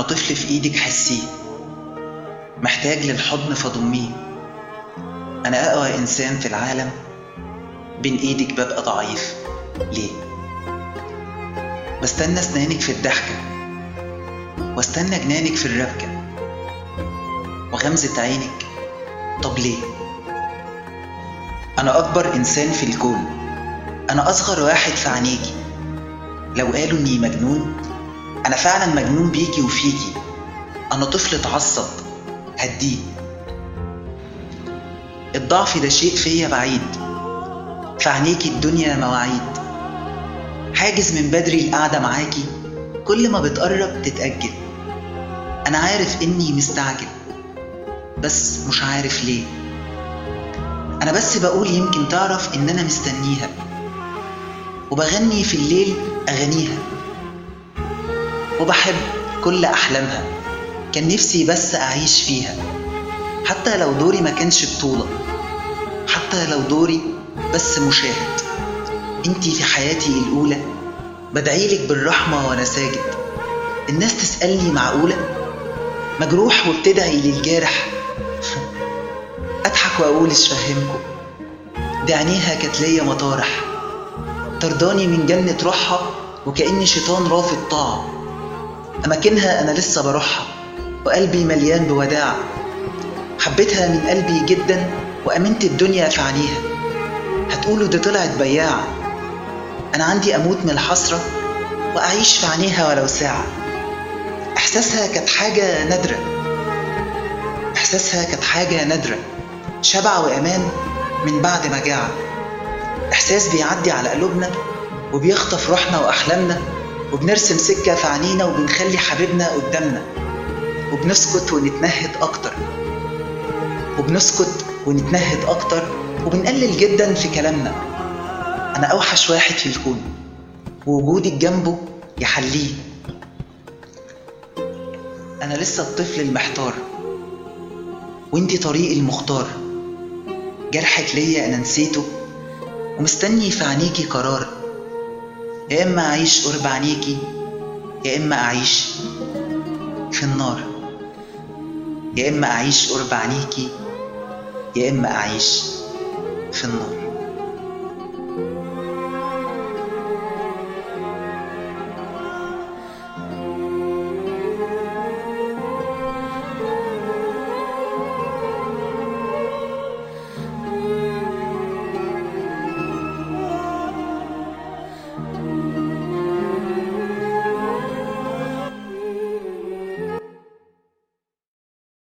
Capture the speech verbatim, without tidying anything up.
طفل في ايدك حسيه، محتاج للحضن فضميه. انا اقوى انسان في العالم، بين ايدك ببقى ضعيف. ليه؟ بستنى اسنانك في الضحكة، واستنى جنانك في الربكة، وغمزة عينك. طب ليه؟ انا اكبر انسان في الكون، انا اصغر واحد في عينيكي. لو قالوا اني مجنون، انا فعلا مجنون بيكي وفيكي. انا طفل اتعصب هديه. الضعف ده شيء فيا بعيد، في عينيكي الدنيا مواعيد. حاجز من بدري القعدة معاكي، كل ما بتقرب تتأجل. انا عارف اني مستعجل، بس مش عارف ليه. انا بس بقول يمكن تعرف ان انا مستنيها، وبغني في الليل اغانيها، وبحب كل احلامها. كان نفسي بس اعيش فيها، حتى لو دوري ما كانش بطولة، حتى لو دوري بس مشاهد. انتي في حياتي الاولى، بدعيلك بالرحمة وانا ساجد. الناس تسألني معقولة؟ مجروح وبتدعي للجارح. اضحك واقول ايش فهمكم، دي عينيها كانت ليا مطارح، طرداني من جنة روحها وكأني شيطان رافض طاعة. أماكنها أنا لسه بروحها، وقلبي مليان بوداع. حبيتها من قلبي جدا، وأمنت الدنيا في عينيها. هتقولوا دي طلعت بياعة، أنا عندي أموت من الحسرة وأعيش في عينيها ولو ساعة. إحساسها كانت حاجة نادرة، إحساسها كانت حاجة نادرة، شبع وأمان من بعد مجاعة. إحساس بيعدي على قلوبنا وبيخطف روحنا وأحلامنا، وبنرسم سكة في عينينا وبنخلي حبيبنا قدامنا. وبنسكت ونتنهد أكتر، وبنسكت ونتنهد أكتر، وبنقلل جدا في كلامنا. أنا أوحش واحد في الكون، ووجودك جنبه يحليه. أنا لسه الطفل المحتار، وانتي طريقي المختار. جرحك ليا أنا نسيته، ومستني في عينيكي قرار. يا إما أعيش قرب عينيكي، يا إما أعيش في النار. يا إما أعيش قرب عينيكي، يا إما أعيش في النار.